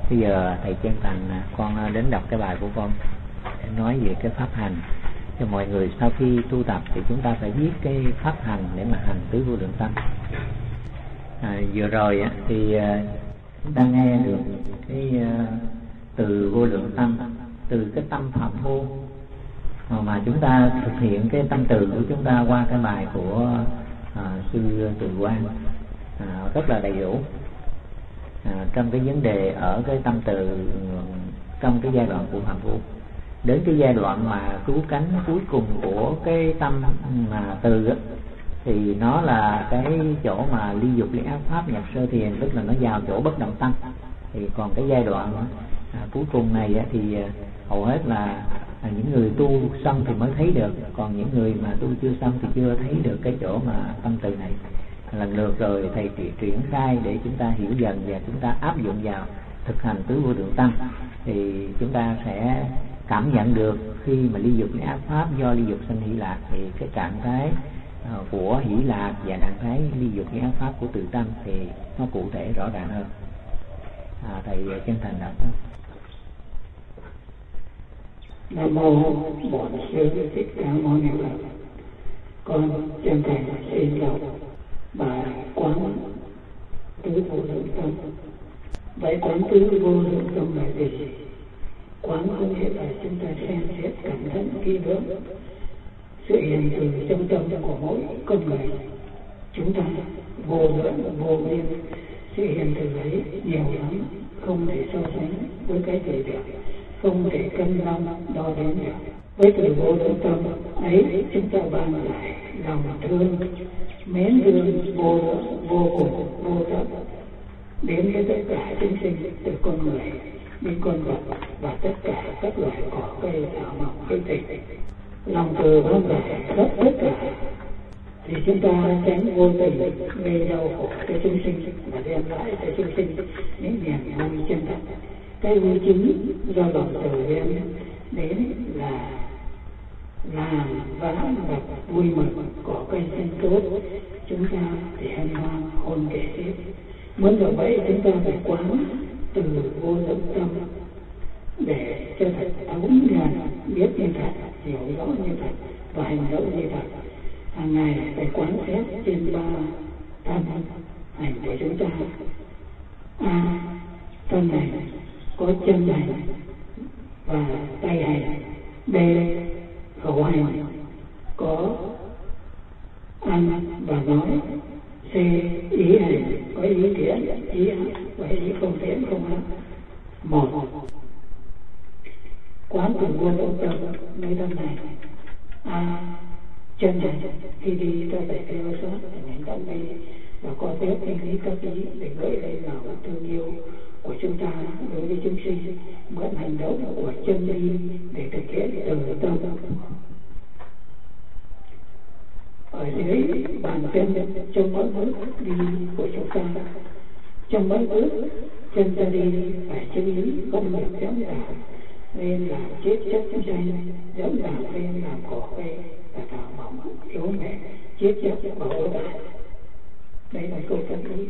Bây giờ thầy chân thành con đến đọc cái bài của con nói về cái pháp hành cho mọi người. Sau khi tu tập thì chúng ta phải biết cái pháp hành để mà hành tứ vô lượng tâm. Vừa rồi thì chúng ta nghe được cái từ vô lượng tâm, từ cái tâm phạm vô mà chúng ta thực hiện cái tâm từ của chúng ta qua cái bài của sư Từ Quang rất là đầy đủ trong cái vấn đề ở cái tâm từ trong cái giai đoạn của phạm vô. Đến cái giai đoạn mà cứu cánh cuối cùng của cái tâm mà từ á, thì nó là cái chỗ mà ly dục ly ác pháp nhập sơ thiền, tức là nó vào chỗ bất động tâm. Thì còn cái giai đoạn cuối cùng này á, thì hầu hết là những người tu xong thì mới thấy được, còn những người mà tu chưa xong thì chưa thấy được cái chỗ mà tâm từ này. Lần lượt rồi thầy triển khai để chúng ta hiểu dần và chúng ta áp dụng vào thực hành tứ vô lượng tâm, thì chúng ta sẽ cảm nhận được khi mà ly dục ly ác pháp do ly dục sanh hỷ lạc thì cái trạng thái của hỷ lạc và trạng thái ly dục ly ác pháp của tự tâm thì nó cụ thể rõ ràng hơn. Thầy chân thành đọc. Nam mô Bổn Sư Thích Ca Mâu Ni Phật. Con chân thành xin đọc bài quán tứ vô lượng tâm. Vậy quán tứ vô lượng tâm là gì? Quán có nghĩa là chúng ta xem xét cẩn thận kỹ lưỡng sự hiện từ trong tâm của mỗi con người. Chúng ta vô lượng vô biên, sự hiện từ ấy nhiều lắm, không thể so sánh với cái thể được, không thể cân đo đo đếm được. Với từ vô lượng tâm ấy chúng ta ban lại lòng thương, mến thương vô lượng, vô cùng, vô tận đến với tất cả chúng sinh, từ con người đến con vật và tất cả các loài cỏ cây thảo mộc cây tịch. Lòng từ ban lại khắp tất cả thì chúng ta tránh vô tình gây đau khổ cho chúng sinh và đem lại cho chúng sinh những niềm vui chân thật. Cái vui chính do lòng từ đem đến là làm vãn vật vui mừng, có cây xanh tốt, chúng ta thì hân hoan hôn kể tiếp. Muốn được vậy chúng ta phải quán từ vô lượng tâm để cho thật thấu nhận, biết như thật, hiểu rõ như thật và hành động như thật. Hàng ngày phải quán xét trên ba thân hành của chúng ta. Thân này có chân hành và tay hành. B. Khẩu hành có ăn và nói. C. Ý hành có ý thiện, ý ác và ý không thiện không ác. 1. Quán từ vô lượng tâm nơi thân này. Chân hành, khi đi ta phải theo sát hành động đi và có phép thanh lý các ý để gợi lên lòng thương yêu của chúng ta đối với chúng sinh, mượn hành động của chân đi để thực hiện từ tâm. Ở dưới bàn chân trong mỗi bước đi của chúng ta, trong mỗi bước chân ta đi phải chú ý không được dẫm đạp nên làm chết chóc danh, dẫm đạp lên làm cỏ cây và thảo mộc yếu mẹ, chết chóc và ố đạn. Đây là câu chân lý.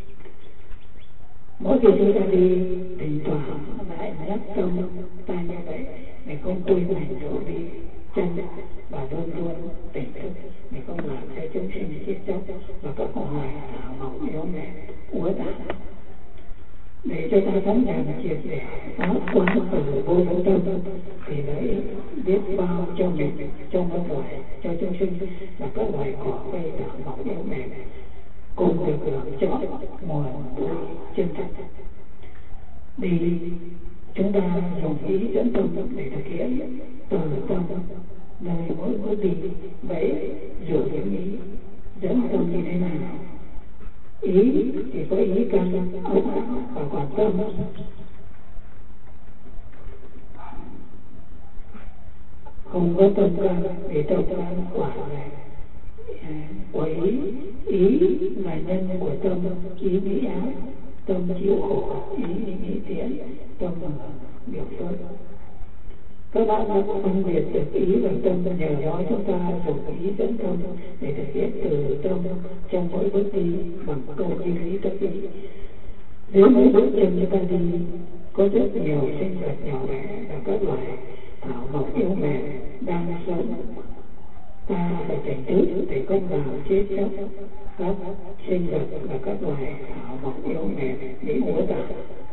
Mỗi khi chúng ta đi thỉnh thoảng lại nhắc tâm ta như vậy để không quên hành độ đi chân và luôn luôn tỉnh thức để không làm cho chúng sinh chết chóc và các loài thảo mộc yếu mẹ úa đạn. Để cho ta thấm nhận triệt để pháp quán từ vô lượng tâm thì lợi biết bao cho mình, cho mọi loài, cho chúng sinh và các loài cỏ cây thảo mộc yếu mềm cùng được hưởng chọn nguồn vui chân thật. Đi chúng ta dùng ý dẫn tâm để thực hiện từ tâm nơi mỗi bước đi. Vậy dựa những ý dẫn tâm như thế nào? Ý thì có ý căn ốc và còn tâm không có tâm căn thì tâm căn quả này của ý là nhân của tâm, ý nghĩ ác, tâm chịu khổ, ý nghĩ thiện, tâm được phước. Các bạn đã phân biệt được ý và tâm, nhờ đó chúng ta dùng ý dẫn tâm để thực hiện từ tâm trong mỗi bước đi bằng câu như lý tất ý. Nếu mỗi bước chân chúng ta đi có rất nhiều sinh vật nhỏ bé và các loài thảo mộc yếu mềm đang sống. Ta phải tỉnh thức để không vào chết chóc các sinh vật và các loài thảo mộc yếu mềm bị úa tạp.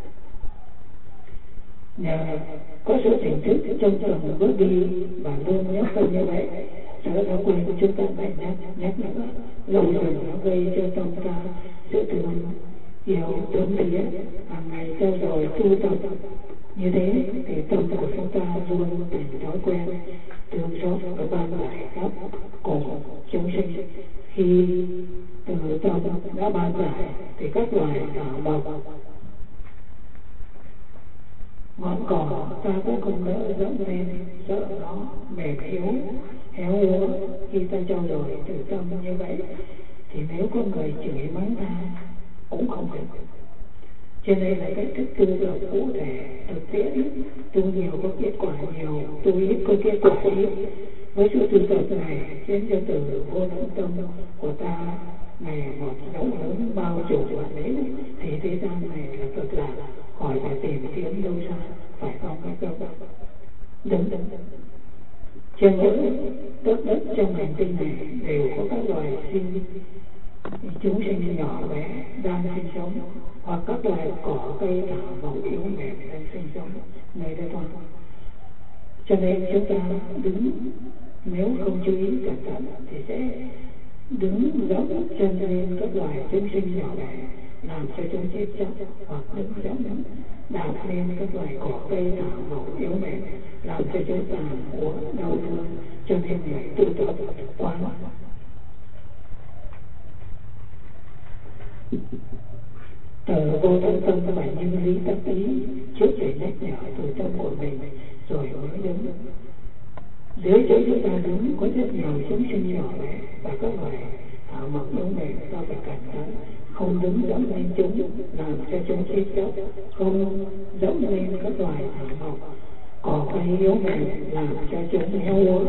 Nhờ có sự tỉnh thức trong từng bước đi và luôn nhắc tâm như vậy, sở đã quên chúng ta phải nhắc nữa. Lâu dần nó gây cho tâm ta sự thương yêu thấm thía, hàng ngày theo dõi tu tập. Như thế thì tâm của chúng ta luôn thành thói quen thương xót và ban giải khắp cùng chúng sinh. Khi từ tâm đã ban giải thì các loài thảo mộc ngọn cỏ ta cũng không đỡ dẫm lên, sợ nó mềm yếu héo úa. Khi ta trao dồi từ tâm như vậy thì nếu có người chửi mắng ta cũng không được. Cho nên là cách thức tu tập cụ thể thực tiễn, tu nhiều có kết quả nhiều, tu ít có kết quả ít. Với sự tu tập này khiến cho từ vô lượng tâm của ta ngày một rộng lớn bao trùm vạn lý, thì thế gian này là cực lạc, khỏi phải tìm kiếm đâu xa, phải không các bạn? Đúng. Trên mỗi đất trong hành tinh này đều có các loài chúng sinh nhỏ bé đang sinh sống, hoặc các loài cỏ cây thảo mộc yếu mềm đang sinh sống nơi đây thôi. Cho nên chúng ta đứng, nếu không chú ý cẩn thận thì sẽ đứng dẫm chân lên các loài chúng sinh nhỏ bé làm cho chúng chết chóc, hoặc đứng dẫm đạp lên các loài cỏ cây thảo mộc yếu mềm làm cho chúng ta của đau thương. Cho nên người tu tập quá từ vô tận tâm phải như lý tác ý, trước phải nhắc nhở từ tâm của mình rồi mới đứng. Dưới chỗ chúng ta đứng có rất nhiều chúng sinh nhỏ bé và các loài thảo mộc yếu mềm, ta phải cẩn thận không đứng dẫm lên chúng làm cho chúng chết chóc, không dẫm lên các loài thảo mộc cỏ cây yếu mềm làm cho chúng héo úa.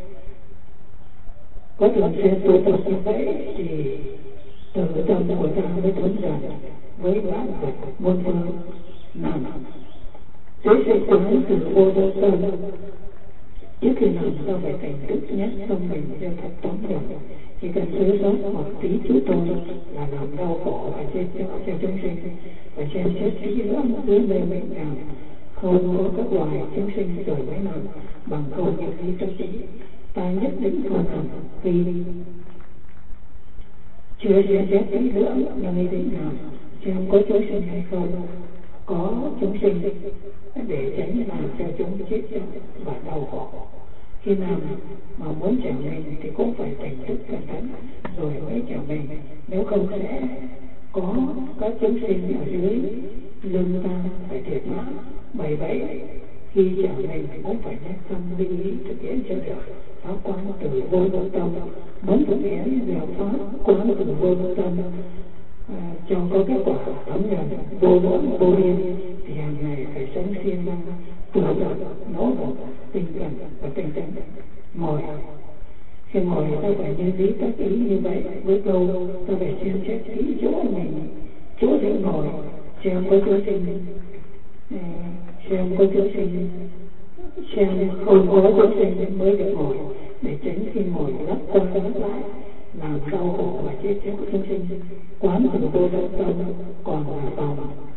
Có thường xuyên tu tập như vậy thì từ tâm của ta mới thuần dần với vạn vật muôn phương nằm dưới sự quán từ vô tận tâm. Trước khi nằm ta phải cảnh thức nhắc tâm mình cho thật tóm được, chỉ cần sửa sót một tí chút thôi là làm đau khổ và chết chóc cho chúng sinh. Và xem xét kỹ lưỡng dưới bề mệnh nào không có các loài chúng sinh rồi mới nằm, bằng không như lý tâm trí ta nhất định không nằm. Vì chưa xem xét kỹ lưỡng nơi định nào xem có chúng sinh hay không, có chúng sinh để tránh làm cho chúng chết chóc và đau khổ. Khi nào mà muốn trở mình thì cũng phải tỉnh thức cẩn thận rồi mới trở mình, nếu không sẽ có các chúng sinh ở dưới lưng ta phải thiệt mạng. Bởi vậy khi trở mình cũng phải nhắc tâm lưu ý thực hiện cho được pháp quán từ vô lượng tâm. Muốn thực hiện được pháp quán từ vô lượng tâm cho có kết quả thấm nhuần vô lượng vô biên thì hàng ngày phải sống siêng năng tu tập nỗ lực tinh thần và tinh tấn. Ngồi khi ngồi ta phải như lý tác ý như vậy, với câu ta phải xem xét kỹ chỗ mình, chỗ để ngồi xem có chỗ sinh, xem có chỗ sinh, xem không có chỗ sinh mới được ngồi, để tránh khi ngồi lắc qua lắc lại làm đau khổ và chết chóc chúng sinh. Quán từ vô tận tâm còn là vòng.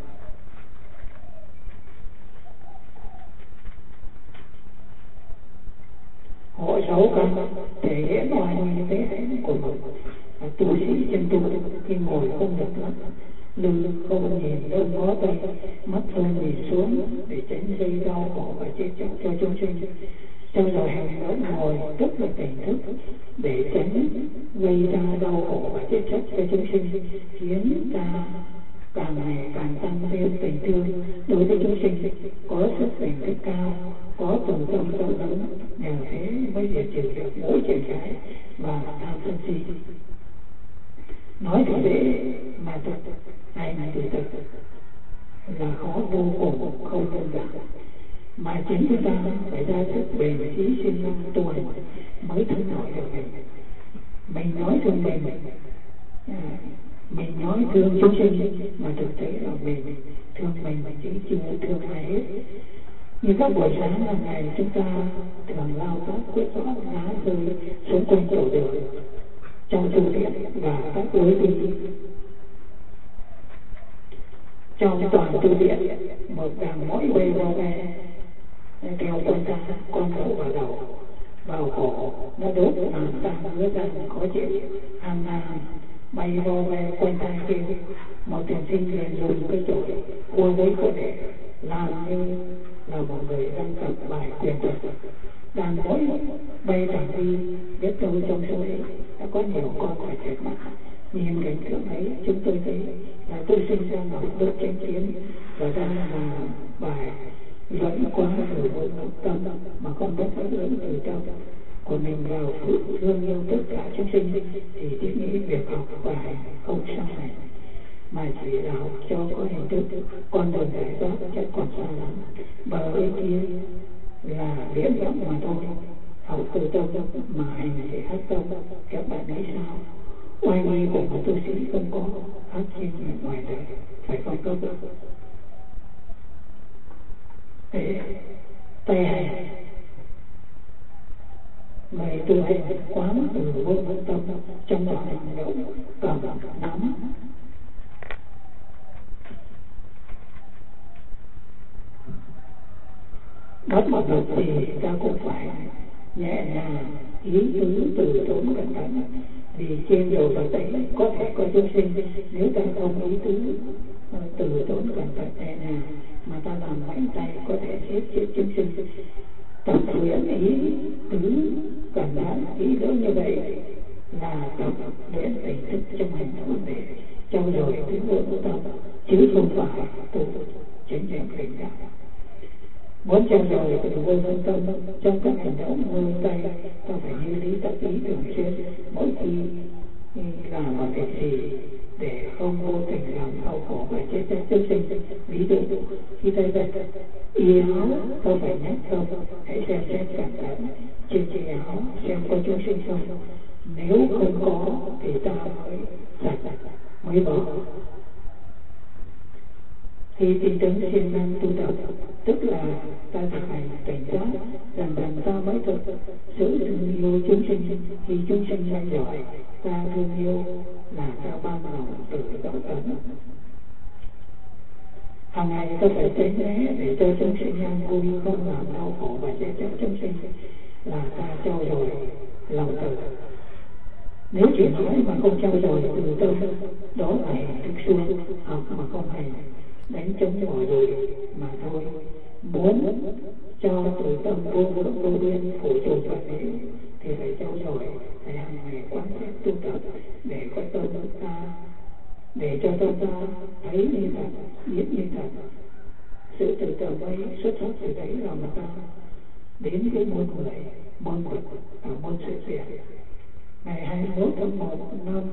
Hộ 6 căn thể hiện oai như thế của một tu sĩ chân tu. Khi ngồi không được lắm, lưng không nhìn lên ngó tay, mắt không nhìn xuống để tránh gây đau khổ và chết chóc cho chúng sinh. Trong giờ hành động ngồi rất là tỉnh thức để tránh gây ra đau khổ và chết chóc cho chúng sinh, khiến ta càng ngày càng tăng thêm tình thương đối với chúng sinh, có sức tỉnh thức cao, có từ tâm rộng lớn. Nhờ thế mới diệt trừ được mỗi chuyện cái và tham sân si. Nói thì dễ mà thực hay là thì thực là khó vô cùng, không đơn giản. Mà chính chúng ta phải ra sức bền chí sinh năng tu hành mới thương nổi được mình. Mình nói thương mình nói thương chúng sinh mà thực tế là mình thương mình chứ chưa thương ai Như các buổi sáng hàng ngày chúng ta thường lao tác quyết rõ lá rơi xung quanh tổ đường, trong tu viện và các lối đi. Trong toàn tu viện, một đàn mỗi bay vo ve theo quanh ta, con đậu vào đầu, vào cổ, nó đốt màn ta ngứa ra khó chịu, hàng bay vo ve quanh ta kêu. Một thiền sinh liền dùng cái chổi cua với cổ để làm như là một người đang tập bài quyền thuật. Đàn mỗi bay đàn đi biết đâu trong số ấy đã có nhiều con phải chết mất. Nhìn cảnh tượng ấy, chúng tôi thấy là tôi sinh ra một đốt chánh kiến và đang là bài dẫn quá từ một tâm mà không biết phát lớn từ trong của mình vào thương yêu tất cả chúng sinh, thì thiết nghĩ việc học bài không sao này, mà chỉ là học cho có hình thức. Con đường giải thoát chắc còn xa lắm, bờ bên kia là viễn vọng mà thôi. Học từ tâm mà hành để hát tâm, các bạn thấy sao? Oai nghi của một tu sĩ không có hát trên ngoài đời, phải không tốt? Tay hành người tu hành quán từ vô tâm trong mọi hành động, cầm nắm bắt một việc thì ta cũng phải nhẹ nhàng ý tứ từ tốn cẩn thận, vì trên đầu và tay có thể có chúng sinh. Nếu ta không ý tứ từ tốn cẩn thận nhẹ nhàng mà ta làm mạnh tay, có thể giết chết chúng sinh. Tập luyện ý tứ cẩn thận ý lớn như vậy là tập luyện tỉnh thức trong hành động để trau dồi tứ vô tâm, chứ không phải tu chính niệm linh đạo. Muốn trau dồi từ vô tâm trong các hành động môi tay, ta phải như lý tác ý thường xuyên. Mỗi khi làm một việc gì để không vô tình làm đau khổ và chết chóc chúng sinh. Ví dụ khi tay vật y áo, ta phải nhắc không, hãy xem xét cẩn thận trên chiếc áo xem có chúng sinh không. Nếu không có thì ta mới sạch, mới bỏ. Khi tinh tấn siêng năng tu tập, tức là ta thực hành cảnh giác, dần dần ta mới thực sự thương yêu chúng sinh. Khi chúng sinh nhanh giỏi, ta thương yêu là ta ban lòng từ đạo tấn. Hàng ngày ta phải tránh né để cho chúng sinh an vui, không làm đau khổ và chết chóc chúng sinh, là ta trau dồi lòng từ. Nếu chỉ nói mà không trau dồi từ tâm, đó là hình thức suông, học mà không hành, đánh trống bỏ rồi mà thôi. Muốn cho từ tâm vô lượng vô biên phủ trụ Phật ấy thì phải trau dồi, phải hàng ngày quán xét tu tập để có tâm ta, để cho tâm ta thấy như thật, biết như thật. Sự từ tâm ấy xuất phát từ đấy là mà ta đến cái môn người, môn vật và môn sự việc. Ngày 21 tháng 1 năm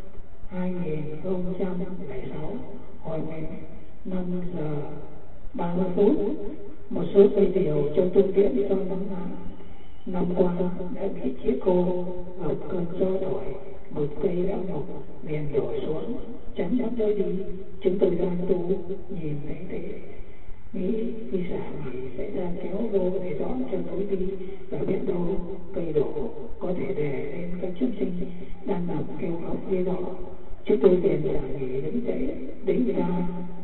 2006, hồi 5 giờ 30 phút, một số cây điều trong tu viện do năm qua đã bị chết khô, gặp cơn gió thổi, một cây đã mọc liền đổ xuống chắn chắn lối đi. Chúng tôi đang tu nhìn thấy thế, nghĩ khi xả nghỉ sẽ ra kéo vô để dọn cho lối đi, và biết đâu cây đổ có thể đè lên các chúng sinh đang nằm kêu khóc dưới đó. Chúng tôi liền xả nghỉ đứng dậy đứng ra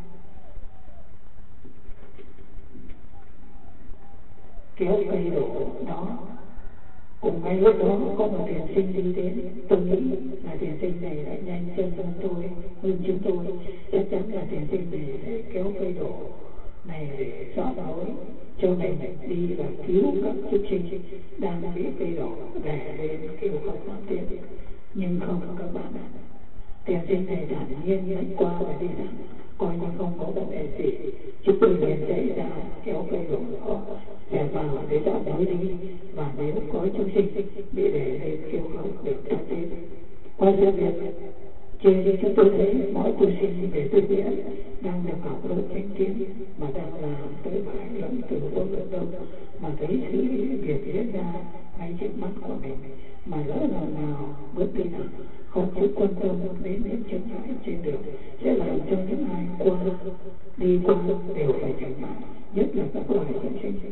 kéo cây đổ đó. Cùng ngay lúc đó có một thiền sinh đi đến. Tôi nghĩ là thiền sinh này đã nhanh chân hơn chúng tôi. Chắc chắn là thiền sinh này sẽ kéo cây đổ này để dọn lối cho mình đi và cứu các chúng sinh đang bị cây đổ đè lên kêu khóc thảm thiết. Nhưng không các bạn ạ, thiền sinh này thản nhiên nhận qua và đi thẳng, coi như không có vấn đề gì. Chúng tôi liền chạy ra kéo cây đổ đó để vào để dọn lối đi, và nếu có chúng sinh bị đè lên kêu khóc được thảm thiết. Qua sự việc trên chúng tôi thấy mỗi tu sinh về tu viện đang được học lớp chánh kiến mà đang làm tới bài luận từ vô lượng đâu, mà thấy sự việc diễn ra ngay trước mắt của mình, mà lỡ nào bước đi nào không chút quan tâm đến những chướng ngại trên đường, sẽ làm cho những ai đi qua đều phải chịu mãi, nhất là các loài chúng sinh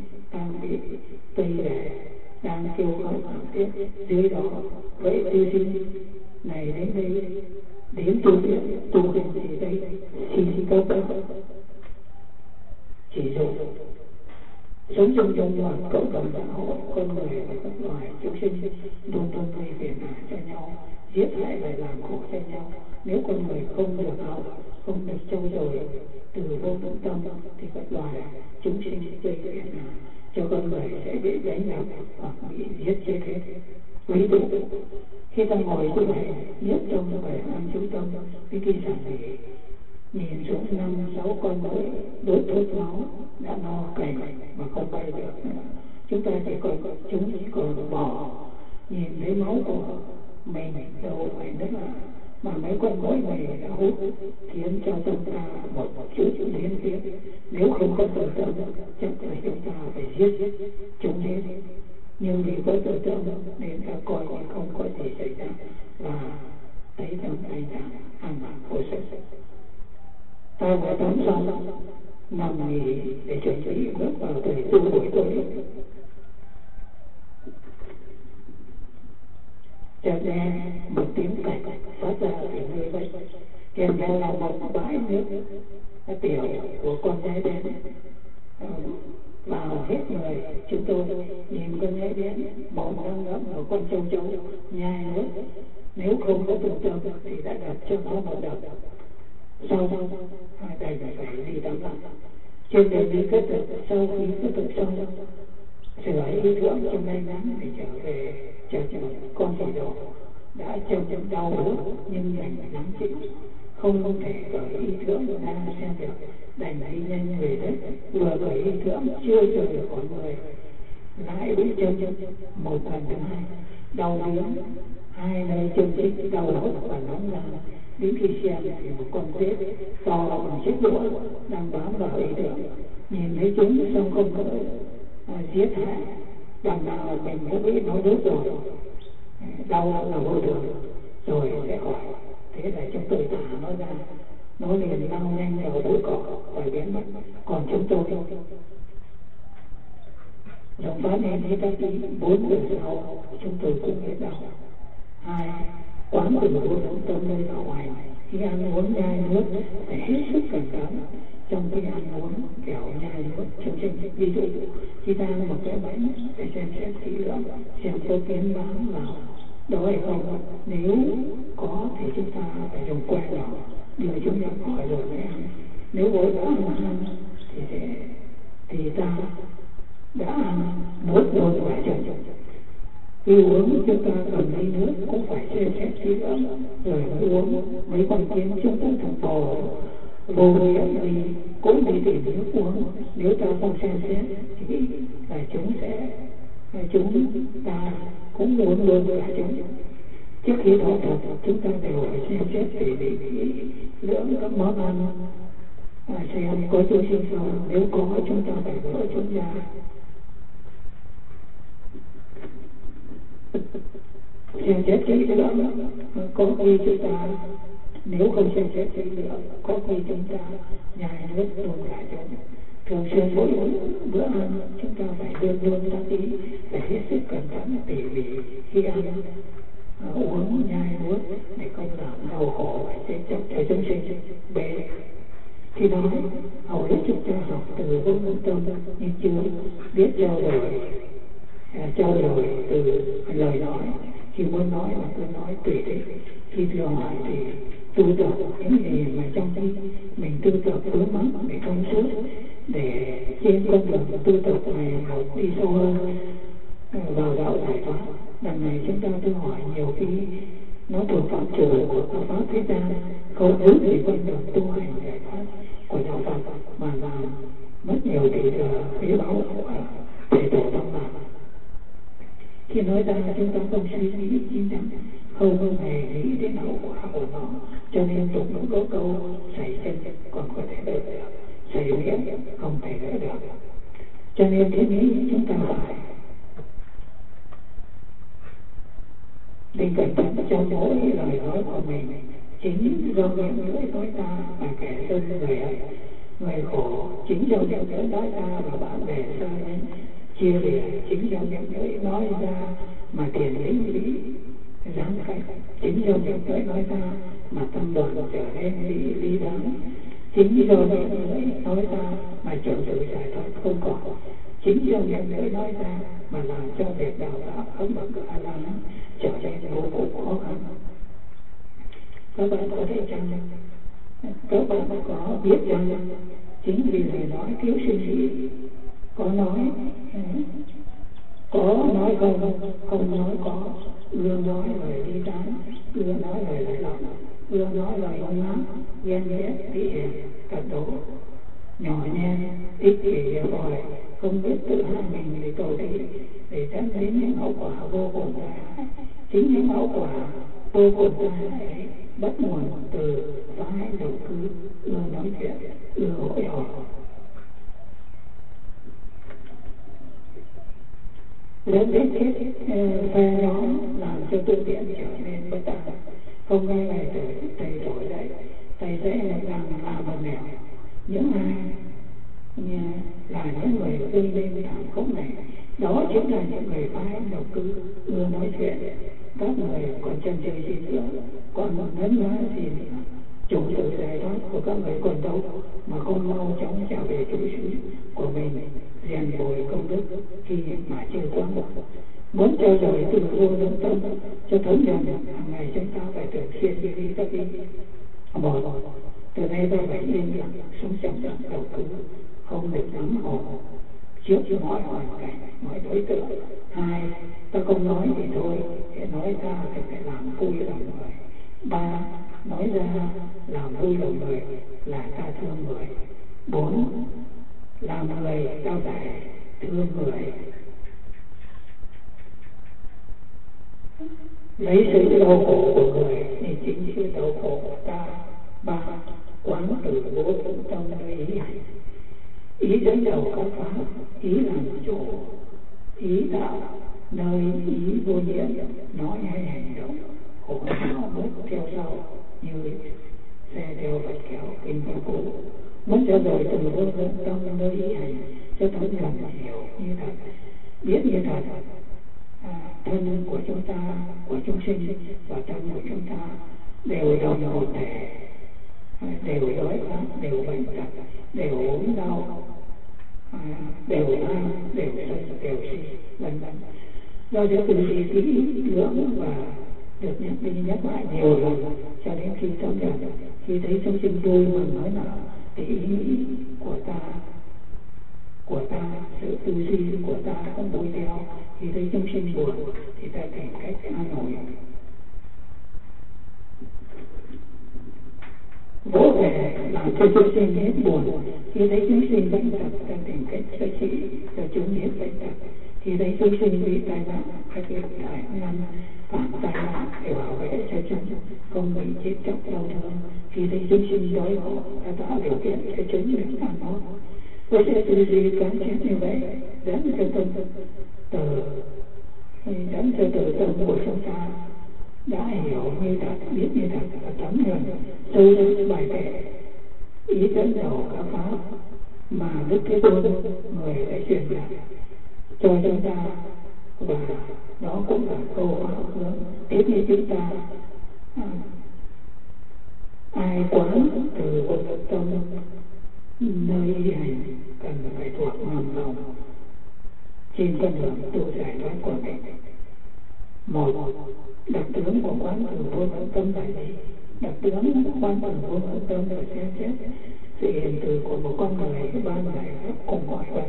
tiếp dưới đó vậy tư sinh này đến đây đến tu viện tu hành gì đây xin các bạn chỉ dụ sống trong một cộng đồng xã hội con người và các loài chúng sinh luôn luôn gây phiền hà cho nhau, giết hại và làm khổ cho nhau. Nếu con người không được học, không được trau dồi từ vô lượng tâm thì các loài chúng sinh gây phiền hà cho con người sẽ bị đánh đập hoặc bị giết chết hết. Ví dụ khi ta ngồi tu hành nhất trong bài ăn chú tâm cái kinh giảng thì nhìn xuống 5-6 con muỗi đốt thốt máu đã no cày mà không bay được nữa. Chúng chỉ còn bỏ nhìn thấy máu của mình đâu phải nữa mà mấy con muỗi này đã hút khiến cho tâm ta một chút liên tiếp. Nếu không có tự tâm chắc là chúng ta phải giết chúng hết. Nhưng vì có tự tâm nên ta coi không có gì xảy ra và thấy tâm anh ta an lạc vô sự. Ta đã tắm xong nằm nghỉ để chuẩn bị bước vào thời tu buổi tối. Chợt nghe một tiếng cạch phát ra từ nơi đây, kèm theo là một bãi nước tiểu của con nhái đen vào hết người. Chúng tôi nhìn con nhái đen màu nắng ngẫm của con châu nhai nước, nếu không có tự tâm thì đã đập cho nó một đập. Sau đó đành phải đi tắm lại. Trên đường đi kết thúc, sau khi kết thúc xong sửa ý tưởng trong ngay ngắn thì trở về chờ con chỉ đồ đã trong đau đớn nhưng đành phải nắm chịu, không thể gửi ý tưởng ra xem được, đành đi nhanh về đất. Vừa gửi ý tưởng chưa chờ được khỏi người lại bị chân một lần thứ hai đau đớn, hai nơi chân chích đau hốt và nóng ra. Đến khi xem thì một con rết to bằng chiếc đũa đang bám vào ý tưởng, nhìn thấy chúng xong không có giết hại, đằng nào mình cũng biết nó đốt rồi, đau là vô thường rồi sẽ khỏi. Thế là chúng tôi thả nó ra, nó liền lao nhanh vào bụi cỏ và biến mất. Còn chúng tôi dòng phát lên thấy các tí 4 giờ sau chúng tôi cũng hết đau. Hai quán từ vô lượng tâm nơi bảo hoài khi ăn uống nhai nước phải hết sức cẩn thận trong khi ăn uống kẻo nhai nước trong sinh. Ví dụ khi ta ăn một cái bánh phải xem xét kỹ lưỡng xem có kiến bám vào đó hay không. Nếu có thì chúng ta phải dùng que đỏ đưa chúng ra khỏi rồi mới ăn. Nếu vội vã ăn thì ta đã ăn nuốt luôn vào trong. Khi uống chúng ta cần ly nước cũng phải xem xét kỹ lưỡng rồi mới uống. Mấy con kiến chúng ta thằng bò vô nghĩa thì cũng đi tìm nước uống. Nếu ta không xem xét thì là chúng ta cũng uống luôn cả chúng. Trước khi thọ thật chúng ta đều phải xem xét để kỹ lưỡng các món ăn xem có chúng sinh không. Nếu có chúng ta phải gỡ chúng ra. Xem xét kỹ lưỡng có khi chúng ta nếu không xem xét kỹ lưỡng có khi chúng ta nhai nước luôn cả chúng. Thường xuyên mỗi bữa ăn chúng ta phải luôn tác ý phải hết sức cẩn thận tỉ mỉ khi ăn uống nhai nuốt để không làm đau khổ và chết chóc cho chúng sinh. B. Khi nói hầu hết chúng ta học từ vô lượng tâm nhưng chưa biết trao đổi từ lời nói. Khi muốn nói là cứ nói tùy thích. Khi thưa hỏi thì tu tập những gì mà trong khi mình tu tập vướng mắc để thông suốt, để trên con đường tu tập này một đi sâu hơn vào đạo giải thoát. Đằng này chúng ta tự hỏi nhiều khi nó thuộc phạm trù của các pháp thế gian, không đúng thì con đường tu hành giải thoát của đạo Phật mà làm mất nhiều tỷ quý báu của thể tổ tâm mạng. Khi nói ra chúng ta không suy nghĩ chín chắn, không hề nghĩ đến hậu quả của nó, cho nên tục nó có câu sảy chân còn có thể đỡ được, sảy miệng không thể đỡ được. Cho nên thế nghĩ chúng ta phải định cẩn thận trong mỗi lời nói của mình. Chính do miệng lưỡi nói ra mà kẻ dân người khổ, chính do miệng lưỡi nói ra và bạn bè xa đến chia lìa, chính do miệng lưỡi nói ra mà tiền lĩnh lý giáng cách. Chính do miệng lưỡi nói ra mà tâm đoàn trở nên lý đáng. Chính do miệng lưỡi nói ra mà chỗ sự giải thoát không có. Chính do miệng lưỡi nói ra mà làm cho việc đào tạo ở bậc A La Hán trở nên vô cùng khó khăn. Các bạn có thể chăng? Các bạn có biết rằng chính vì lời nói thiếu suy nghĩ, có nói không nói có, ưa nói lời đi tán, ưa nói lời lại lòng, ưa nói lời hung hăng, ghen ghét, tị hiềm, cật đố, nhỏ nhen, ích kỷ vòi, không biết tự hai mình để cầu thị, để dẫn đến những hậu quả vô cùng tai hại. Chính những hậu quả vô cùng tai hại ấy bắt nguồn từ phái đầu cứ, ưa nói chuyện, ưa hội họp, dẫn đến kết phe nhóm, làm cho tư tiện trở nên bất tận. Không ngay ngày thầy đổi dậy, thầy sẽ rằng là một nẻo. Những ai là những người gây nên thảm khốc này, đó chính là những người phái đầu cứ, ưa nói chuyện. Các người còn chân chơi gì nữa, còn một nấn nói gì nữa. Chủ sự giải thoát của các người còn đâu mà không mau chóng trở về chủ sĩ của mình, rèn bồi công đức khi mà chưa quá một. Muốn trao dồi từ vô lương tâm cho thấm nhuần, hàng ngày chúng ta phải thường xuyên đi các đi bỏ. Từ nay ta phải yên lặng sống trong đầu cứ, không được nắm hồn trước mọi hoàn cảnh, mọi đối tượng. Hai, ta không nói thì thôi, để nói ra thì phải làm vui lòng người. Ba, nói ra làm vui lòng người là ta thương người. Bốn, làm người ta phải thương người. Lấy sự đau khổ của người thì chính sự đau khổ của ta. Ba, quán từ vô tận tâm nơi ý hành. Ý dẫn đầu các pháp, ý làm chỗ, ý tạo nơi ý vô nhiễm, nói hay hành động khổ não bước theo sau như xe theo vạch kéo kinh qua cũ. Muốn cho rồi từ vô tận tâm nơi ý hành cho thấm nhuần hiểu như thật, biết như thật. Thân của chúng ta, của chúng sinh và tâm của chúng ta đều đồng một thể, đều đói khát, đều bệnh tật, đều ốm đau, đều tham, đều sân, đều si, vân vân. Do thế từ si kỹ lưỡng và được nhắc đi nhắc lại nhiều lần cho đến khi thấm nhuần. Khi thấy chúng sinh vui mừng nói nào thì ý nghĩ của ta, sự tư duy của ta không vui theo. Khi thấy chúng sinh buồn thì ta tìm cách an ủi, vỗ về làm cho chúng sinh hết buồn. Khi thấy chúng sinh bệnh tật, ta tìm cách chữa trị cho chúng hết bệnh tật. Khi thấy chúng sinh bị tai nạn, các cái đại ngăn phản tai nạn để bảo vệ cho chúng không bị chết chóc đau thương. Khi thấy chúng sinh đói khổ, ta tạo điều kiện cho chúng được ăn ngon. Với sự tư duy quán chiếu như vậy, dẫn cho từ tâm của chúng ta đã hiểu như thật, biết như thật và thấm nhuần sâu sắc bài kệ ý dẫn đầu các pháp mà Đức Thế Tôn người đã truyền đạt cho chúng ta, và đó cũng là câu pháp hướng tiếp như chúng ta. Ai quán từ vô tâm nơi ý hành cần phải thuộc mầm lòng trên con đường tu giải thoát của mình. Một, đặc tướng của quán từ vô tâm là gì? Đặc tướng quán từ vô tâm là xem xét sự hiện từ của một con người ban giải pháp cùng mọi vật.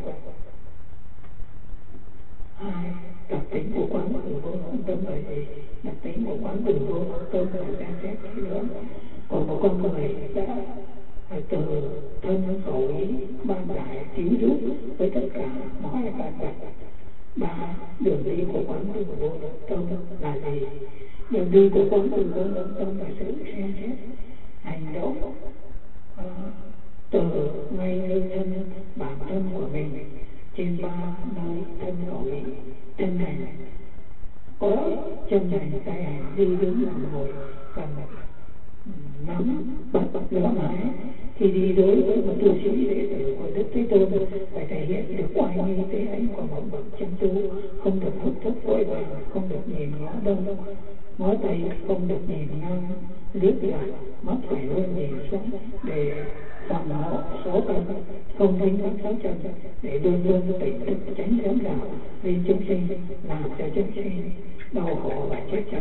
Hai, đặc tính của quán từ vô tâm là gì? Đặc tính của quán từ vô tâm là xem xét kỹ lưỡng của một con người đã từ thân khẩu ý ban giải cứu giúp với tất cả mọi vật. Ba, đường đi của quán từ vô tâm là gì? Đường đi của quán từ vô tâm là sự xem xét hành động từ ngay nơi thân bản thân của mình trên ba nơi thân khẩu ý chân hành. Có chân hành, tay hành, đi đứng nằm ngồi, cần nắm bắt lỗ mái Khi đi đối với một tu sĩ đệ tử của Đức Thế Tôn phải thể hiện được oai nghi tế hãnh của một bậc chân tu, không được hút thuốc vội vàng, không được nhìn ngó đông ngó tây, không được nhìn ngang liếc lại, mắt phải luôn nhìn xuống để phòng hộ số tâm, không dính mắc sáu trần, để luôn luôn tỉnh thức tránh dám đạo lên chúng sinh, làm cho chúng sinh đau khổ và chết chậm.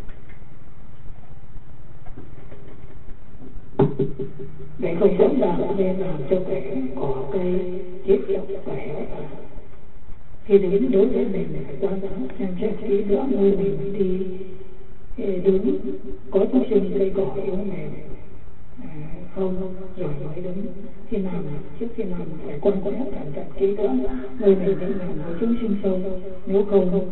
Để không dám đạo nên làm cho kẻ cỏ cây chết chóc và héo tàn. Khi đến đối với mình phải quan sát xem xét kỹ lưỡng nơi mình đi đứng có thú sinh cây cỏ yếu mềm không rồi mới đứng. Khi nào trước khi nào phải quan sát cẩn thận kỹ lưỡng nơi mình định nằm có chúng sinh sâu, nếu không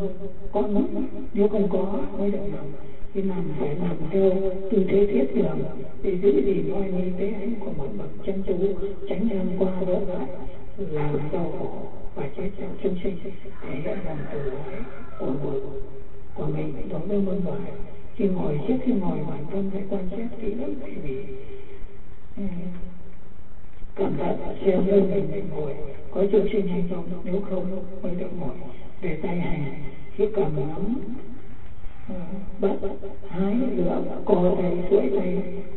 có mới được nằm. Khi nằm phải nằm theo tư thế thiết đường để giữ gìn oai nghi tế hãnh của một bậc chân tu, tránh tham qua đỡ lại làm đau khổ và chết trong chúng sinh, thể hiện lòng từ ái của mình đối với muôn loài. Khi ngồi trước khi ngồi bản thân phải quan sát kỹ lưỡng tỉ mỉ, cẩn thận xem nơi mình ngồi có chúng sinh hay không, nếu không mới được ngồi. Để tay hành khi cầm nắm bắt hái lửa co tay duỗi tay,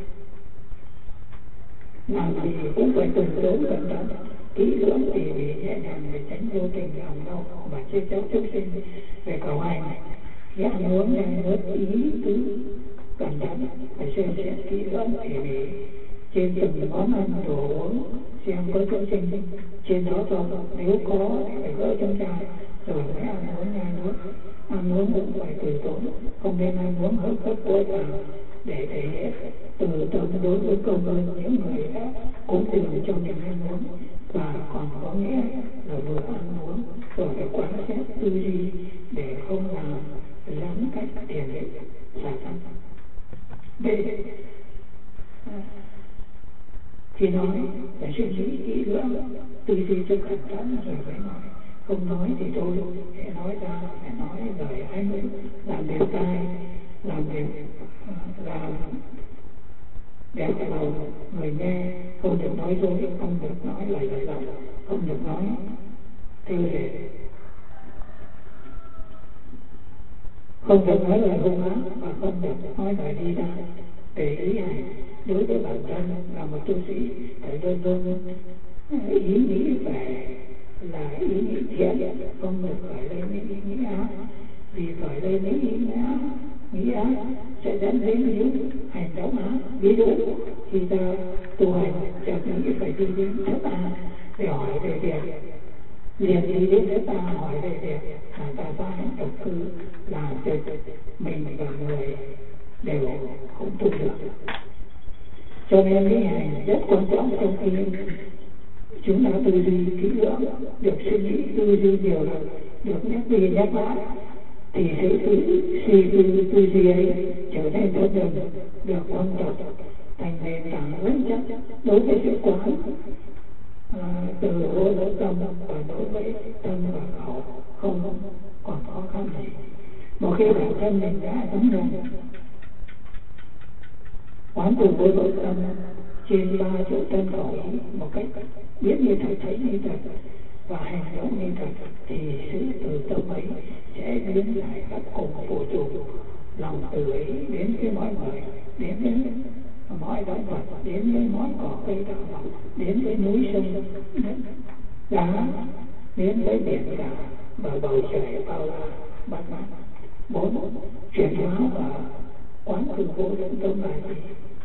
làm gì cũng phải từng đốn cẩn thận kỹ lưỡng tỉ mỉ nhẹ nhàng để tránh vô tình làm đau khổ và chết chóc chúng sinh. Về cầu hành khi ăn uống nhai nuốt ý tứ cẩn thận phải xem xét kỹ lưỡng tỉ mỉ trên từng món ăn đồ uống xem có chúng sinh trên đó không, nếu có thì phải gỡ trong chai rồi mới ăn uống nhai nuốt. Ăn uống cũng phải từ tốn, không nên ăn uống hớp vội vàng để thể hiện từ tâm đối với công ơn những người đã cúng dường cho mình ăn uống, và còn có nghĩa là vừa ăn uống rồi phải quan sát tư duy để không làm lắm cách tiền lệ xả thân. Để khi nói phải suy nghĩ kỹ lưỡng, tư duy cho cẩn thận rồi phải nói. Không nói thì thôi, phải nói ra, phải nói lời ái ngữ, làm đẹp tai, làm đẹp lòng người nghe, không được nói dối, không được nói lời lòng, không được nói tiêu đề, không được nói lời hung ác và không được nói lời đi ra. Để ý hành đối với bản thân là một tu sĩ phải luôn luôn ý nghĩ về là ý nghĩ thiện, không được khởi lên những ý nghĩ ác, vì khởi lên những ý ác sẽ dẫn đến những hành động ác. Ví dụ khi ta tu hành chợt nghĩ phải đi đến thất ác để hỏi về việc, liền đi đến thất ác hỏi về việc mà ta ra hành động cư làm cho mình và người đều không tu được. Cho nên cái hành rất quan trọng trong khi chúng ta tư duy kỹ lưỡng, được suy nghĩ tư duy nhiều lần, được nhắc đi nhắc lại, thì sự tư duy ấy trở nên tốt hơn, được quan trọng thành nền tảng vững chắc đối với sự quán từ vô lỗ tâm, và đối với tâm và khẩu không còn khó khăn gì. Một khi bản thân mình đã thấm nhuần quán từ vô lỗ tâm trên 3 chỗ thân khẩu một cách biết như thật, thấy như thật và hành động như thật, thì sự từ tâm ấy sẽ biến lại các cùng phụ trụ lòng từ ấy đến với mọi người, đến với mọi động vật, đến với mọi cỏ cây thảo mộc, đến với núi sông đá, đến với biển cả và bầu trời bao la bát ngát. 4. Chuyển hóa và quán từ vô lượng tâm là gì?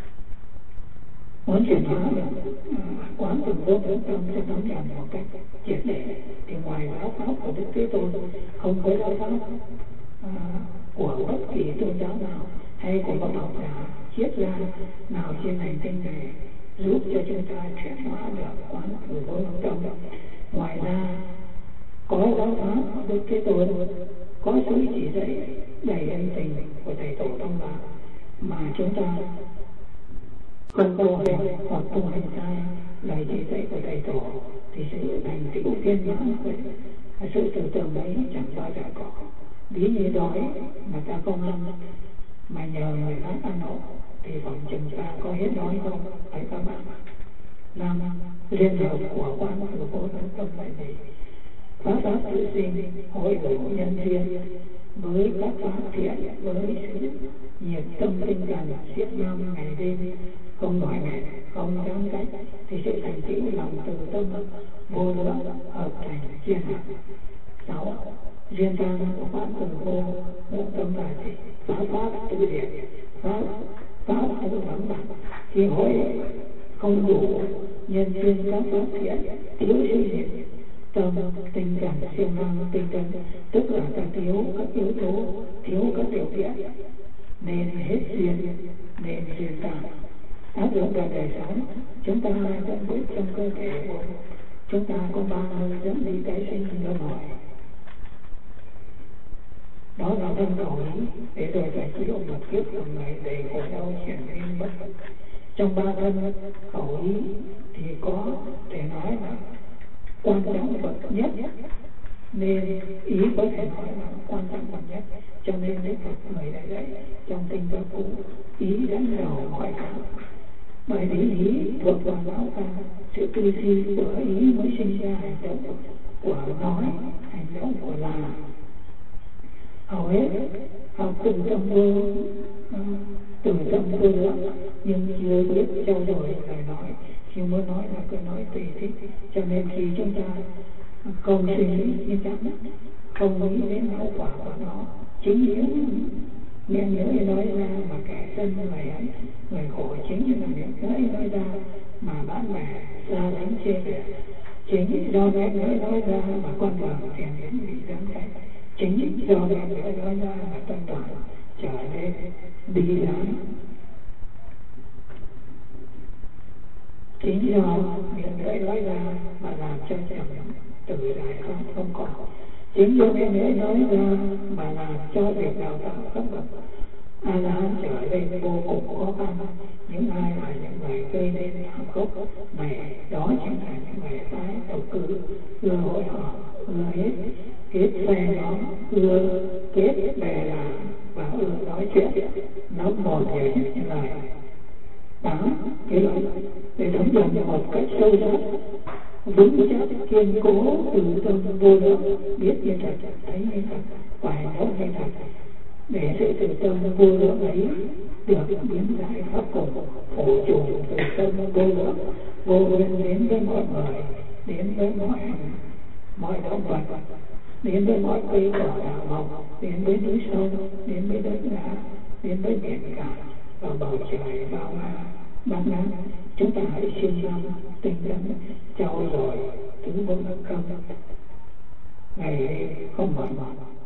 Muốn chuyển hóa được quán từ vô lượng tâm sẽ nắm nhận một cách triệt để, thì ngoài giáo pháp của Đức Thế Tôn không có giáo pháp của bất kỳ tôn giáo nào hay của bậc học giả triết gia nào trên hành tinh này giúp cho chúng ta chuyển hóa được quán từ vô lượng tâm. Ngoài ra có giáo pháp của Đức Thế Tôn, có sự chỉ dạy đầy ân tình của thầy tổ Tông Lạc mà chúng ta không tu hành hoặc tu hành sai lời chỉ dạy của thầy tổ, thì sự thành tựu viên mãn của sự tưởng tượng ấy chẳng bao giờ có. Ví như đói mà ta không ăn mà nhờ người khác ăn hộ, thì phòng chừng ta có hết đói không? Phải các bạn. năm liên hợp của quán từ vô lượng tâm lại gì pháp tự sinh hội đủ nhân duyên với các pháp thiện, với sự nhiệt tâm tinh cần siết năm ngày đêm không mỏi mệt không chán cách thì sự thành tựu lòng từ tâm vô lượng hợp thành chuyên hạt. 6. Duyên tăng của pháp từ vô lượng tâm là gì? Pháp tự diệt, pháp tự vắng mặt. Khi hội không đủ nhân duyên các pháp thiện, thiếu sự nhiệt tâm tinh cần siêng năng tinh cần, tức là ta thiếu các yếu tố, thiếu các điều kiện nên hết duyên, nên duyên tăng. Áp dụng vào đời sống, chúng ta vẫn biết trong cơ thể của chúng ta có 3 nơi dẫn đi tái sinh luân hồi. Đó là thân khẩu ý, để rồi phải chịu một kiếp phần này đầy khổ đau triển miên bất tận. Trong 3 thân khẩu ý thì có thể nói là quan trọng bậc nhất, nên ý có thể nói là quan trọng bậc nhất, cho nên Đức Phật người đã dạy trong kinh Pháp Cú ý dẫn đầu mọi pháp. Bởi vì ý thuộc vào não ta, sự tư duy của ý mới sinh ra hành động của nói, hành động của làm. Hầu hết học từ tâm vô lượng nhưng chưa biết trao đổi lời nói, chỉ muốn nói là cứ nói tùy thích, cho nên khi chúng ta không suy nghĩ như chắc, không nghĩ đến hậu quả của nó, chính những miệng lưỡi nói ra mà kẻ dân người khổ, chính là miệng lưỡi nói ra mà bạn bè xa lánh chê ghét, chính do miệng lưỡi nói ra mà con đường thiền đến bị giáng cách, chính do miệng lưỡi nói ra mà tâm toàn trở nên bi đắng, chính do miệng lưỡi nói ra mà làm cho trầm từ đại không còn, chính do miệng lưỡi nói ra mà làm cho việc đào tạo các bậc A-la-hán trở nên vô cùng khó khăn. Những ai là những người gây nên thảm khốc này, đó chính là những người tái đầu cư, ưa hội họp, ưa hết phe nhóm, ưa kết bè làng và ưa nói chuyện nó một về những lời đáng cái lời để thấm dần một cách sâu sắc, vững chắc, kiên cố, từ tâm vô lượng, biết như thật, thấy như thật và hành động như thật, để sự từ tâm vô lượng ấy được biến giải pháp cùng phổ trùng từ tâm vô lượng vô biên đến với mọi người, đến với mọi động vật, đến với mọi cây cỏ đào mọc, đến với núi sông, đến với đất đá, đến với biển cả và bầu trời bao la bát ngát. Chúng ta hãy siêng năng tinh tấn trau dồi tứ vô lượng tâm ngày không mỏi mỏi.